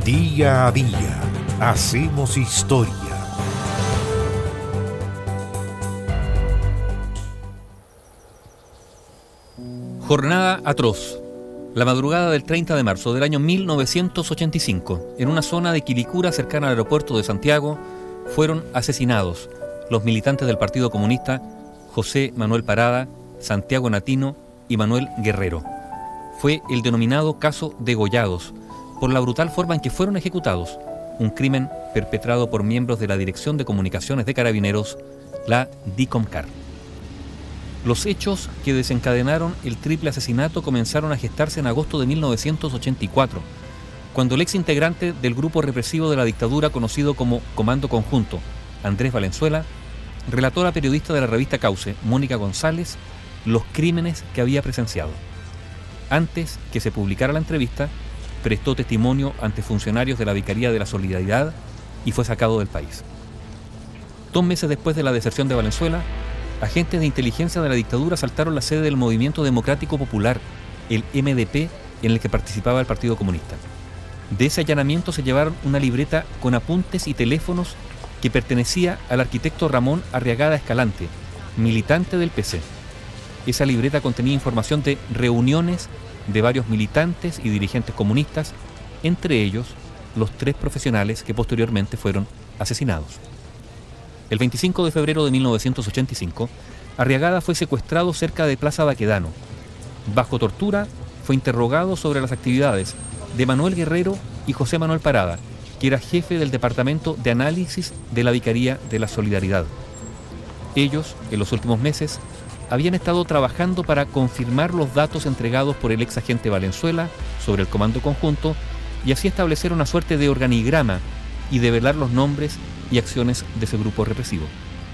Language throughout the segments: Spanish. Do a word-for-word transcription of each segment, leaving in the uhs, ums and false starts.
Día a día hacemos historia. Jornada atroz. La madrugada del treinta de marzo del año mil novecientos ochenta y cinco, en una zona de Quilicura cercana al aeropuerto de Santiago, fueron asesinados los militantes del Partido Comunista José Manuel Parada, Santiago Natino y Manuel Guerrero. Fue el denominado caso Degollados, por la brutal forma en que fueron ejecutados, un crimen perpetrado por miembros de la Dirección de Comunicaciones de Carabineros, la DICOMCAR. Los hechos que desencadenaron el triple asesinato comenzaron a gestarse en agosto de mil novecientos ochenta y cuatro, cuando el ex integrante del grupo represivo de la dictadura conocido como Comando Conjunto, Andrés Valenzuela, relató a la periodista de la revista Cauce, Mónica González, los crímenes que había presenciado. Antes que se publicara la entrevista, prestó testimonio ante funcionarios de la Vicaría de la Solidaridad y fue sacado del país. Dos meses después de la deserción de Valenzuela, agentes de inteligencia de la dictadura asaltaron la sede del Movimiento Democrático Popular, el M D P, en el que participaba el Partido Comunista. De ese allanamiento se llevaron una libreta con apuntes y teléfonos que pertenecía al arquitecto Ramón Arriagada Escalante, militante del P C. Esa libreta contenía información de reuniones de varios militantes y dirigentes comunistas, entre ellos los tres profesionales que posteriormente fueron asesinados. El veinticinco de febrero de mil novecientos ochenta y cinco, Arriagada fue secuestrado cerca de Plaza Baquedano. Bajo tortura, fue interrogado sobre las actividades de Manuel Guerrero y José Manuel Parada, que era jefe del Departamento de Análisis de la Vicaría de la Solidaridad. Ellos, en los últimos meses, habían estado trabajando para confirmar los datos entregados por el ex agente Valenzuela sobre el Comando Conjunto y así establecer una suerte de organigrama y develar los nombres y acciones de ese grupo represivo.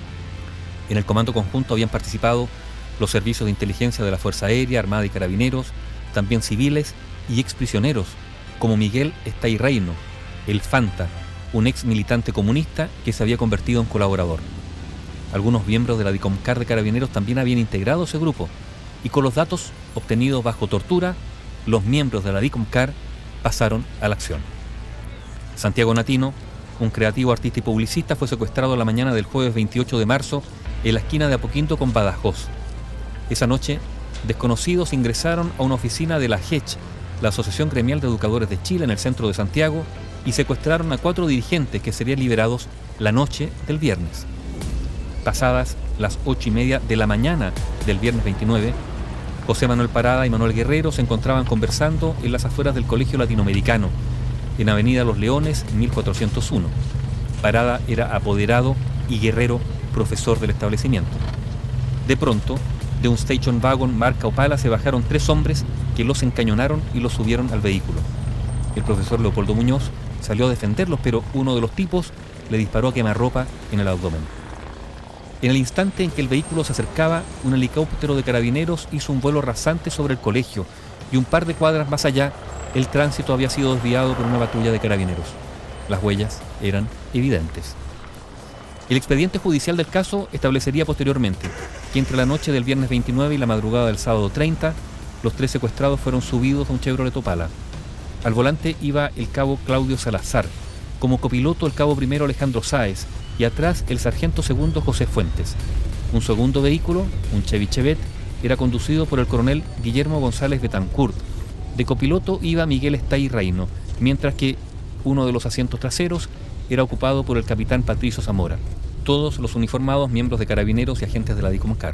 En el Comando Conjunto habían participado los servicios de inteligencia de la Fuerza Aérea, Armada y Carabineros, también civiles y exprisioneros, como Miguel Estayreino, el Fanta, un ex militante comunista que se había convertido en colaborador. Algunos miembros de la DICOMCAR de Carabineros también habían integrado ese grupo, y con los datos obtenidos bajo tortura, los miembros de la DICOMCAR pasaron a la acción. Santiago Natino, un creativo artista y publicista, fue secuestrado la mañana del jueves veintiocho de marzo en la esquina de Apoquinto con Badajoz. Esa noche, desconocidos ingresaron a una oficina de la H E C H, la Asociación Gremial de Educadores de Chile, en el centro de Santiago, y secuestraron a cuatro dirigentes que serían liberados la noche del viernes. Pasadas las ocho y media de la mañana del viernes veintinueve, José Manuel Parada y Manuel Guerrero se encontraban conversando en las afueras del Colegio Latinoamericano, en Avenida Los Leones, mil cuatrocientos uno. Parada era apoderado y Guerrero profesor del establecimiento. De pronto, de un station wagon marca Opala se bajaron tres hombres que los encañonaron y los subieron al vehículo. El profesor Leopoldo Muñoz salió a defenderlos, pero uno de los tipos le disparó a quemarropa en el abdomen. En el instante en que el vehículo se acercaba, un helicóptero de carabineros hizo un vuelo rasante sobre el colegio y un par de cuadras más allá, el tránsito había sido desviado por una patrulla de carabineros. Las huellas eran evidentes. El expediente judicial del caso establecería posteriormente que entre la noche del viernes veintinueve y la madrugada del sábado treinta, los tres secuestrados fueron subidos a un Chevrolet Opala. Al volante iba el cabo Claudio Salazar, como copiloto el cabo primero Alejandro Sáez y atrás el sargento segundo José Fuentes. Un segundo vehículo, un Chevy Chevette, era conducido por el coronel Guillermo González Betancourt. De copiloto iba Miguel Estayreino, mientras que uno de los asientos traseros era ocupado por el capitán Patricio Zamora. Todos los uniformados miembros de carabineros y agentes de la DICOMCAR.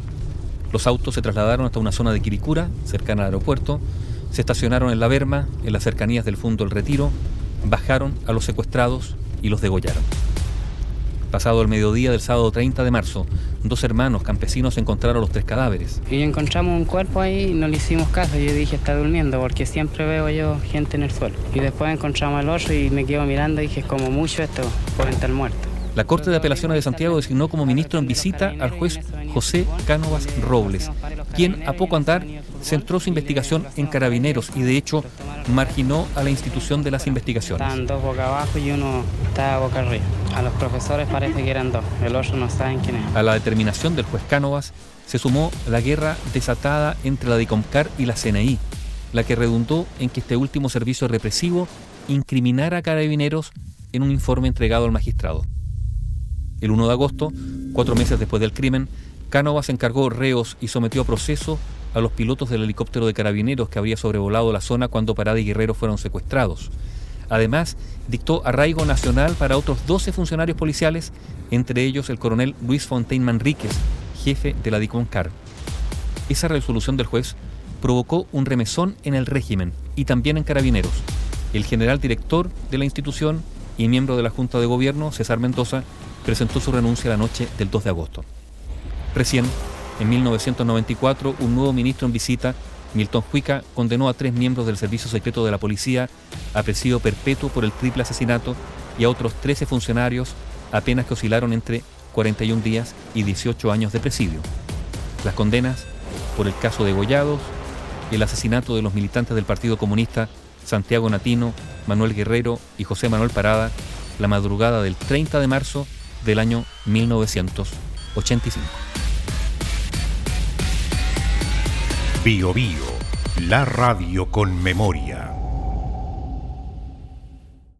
Los autos se trasladaron hasta una zona de Quilicura, cercana al aeropuerto, se estacionaron en la berma, en las cercanías del Fundo El Retiro, bajaron a los secuestrados y los degollaron. Pasado el mediodía del sábado treinta de marzo, dos hermanos campesinos encontraron los tres cadáveres. Y encontramos un cuerpo ahí y no le hicimos caso. Yo dije, está durmiendo, porque siempre veo yo gente en el suelo. Y después encontramos al otro y me quedo mirando y dije, como mucho esto, pueden estar muertos. La Corte de Apelaciones de Santiago designó como ministro en visita al juez José Cánovas Robles, quien a poco andar centró su investigación en Carabineros y de hecho marginó a la institución de las investigaciones. Estaban dos boca abajo y uno estaba boca arriba. A los profesores parece que eran dos, el otro no saben quién es. A la determinación del juez Cánovas se sumó la guerra desatada entre la DICOMCAR y la C N I, la que redundó en que este último servicio represivo incriminar a Carabineros en un informe entregado al magistrado. El primero de agosto, cuatro meses después del crimen, Cánovas encargó reos y sometió a proceso a los pilotos del helicóptero de Carabineros que habría sobrevolado la zona cuando Parada y Guerrero fueron secuestrados. Además, dictó arraigo nacional para otros doce funcionarios policiales, entre ellos el coronel Luis Fontaine Manríquez, jefe de la DICONCAR. Esa resolución del juez provocó un remesón en el régimen y también en Carabineros. El general director de la institución y miembro de la Junta de Gobierno, César Mendoza, presentó su renuncia la noche del dos de agosto. Recién, en mil novecientos noventa y cuatro, un nuevo ministro en visita, Milton Huica, condenó a tres miembros del Servicio Secreto de la Policía a presidio perpetuo por el triple asesinato y a otros trece funcionarios a penas que oscilaron entre cuarenta y un días y dieciocho años de presidio. Las condenas por el caso de Gollados, el asesinato de los militantes del Partido Comunista Santiago Natino, Manuel Guerrero y José Manuel Parada, la madrugada del treinta de marzo del año mil novecientos ochenta y cinco. Bio Bio, la radio con memoria.